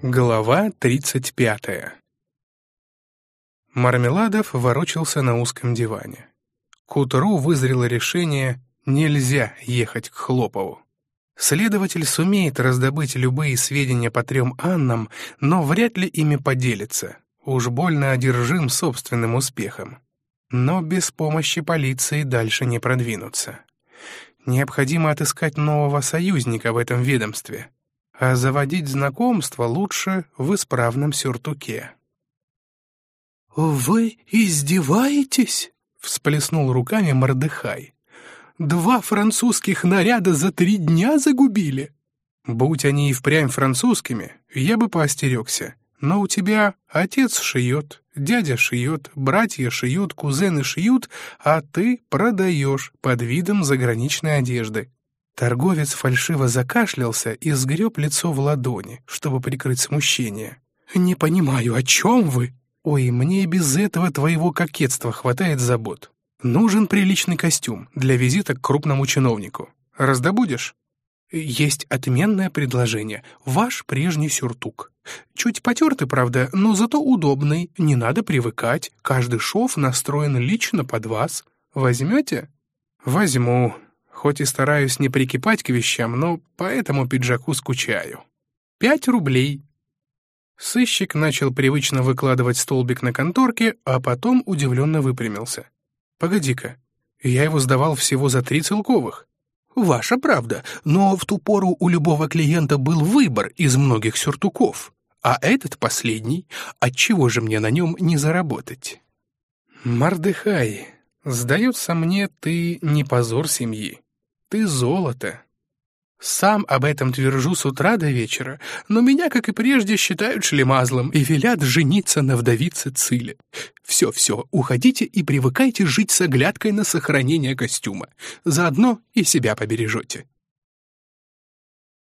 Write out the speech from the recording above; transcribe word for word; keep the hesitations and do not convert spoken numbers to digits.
Глава тридцать пятая. Мармеладов ворочался на узком диване. К утру вызрело решение: нельзя ехать к Хлопову. Следователь сумеет раздобыть любые сведения по трем Аннам, но вряд ли ими поделится. Уж больно одержим собственным успехом. Но без помощи полиции дальше не продвинуться. Необходимо отыскать нового союзника в этом ведомстве. А заводить знакомство лучше в исправном сюртуке. «Вы издеваетесь?» — всплеснул руками Мордехай. «Два французских наряда за три дня загубили?» «Будь они и впрямь французскими, я бы поостерегся. Но у тебя отец шьет, дядя шьет, братья шьют, кузены шьют, а ты продаешь под видом заграничной одежды». Торговец фальшиво закашлялся и сгреб лицо в ладони, чтобы прикрыть смущение. «Не понимаю, о чем вы?» «Ой, мне и без этого твоего кокетства хватает забот. Нужен приличный костюм для визита к крупному чиновнику. Раздобудешь?» «Есть отменное предложение. Ваш прежний сюртук. Чуть потертый, правда, но зато удобный. Не надо привыкать. Каждый шов настроен лично под вас. Возьмете?» «Возьму. Хоть и стараюсь не прикипать к вещам, но по этому пиджаку скучаю. Пять рублей». Сыщик начал привычно выкладывать столбик на конторке, а потом удивленно выпрямился. «Погоди-ка, я его сдавал всего за три целковых». «Ваша правда, но в ту пору у любого клиента был выбор из многих сюртуков, а этот последний, отчего же мне на нем не заработать?» «Мордехай, сдается мне, ты не позор семьи, ты золото. Сам об этом твержу с утра до вечера, но меня, как и прежде, считают шлемазлом и велят жениться на вдовице Циле. Все-все, уходите и привыкайте жить с оглядкой на сохранение костюма. Заодно и себя побережете».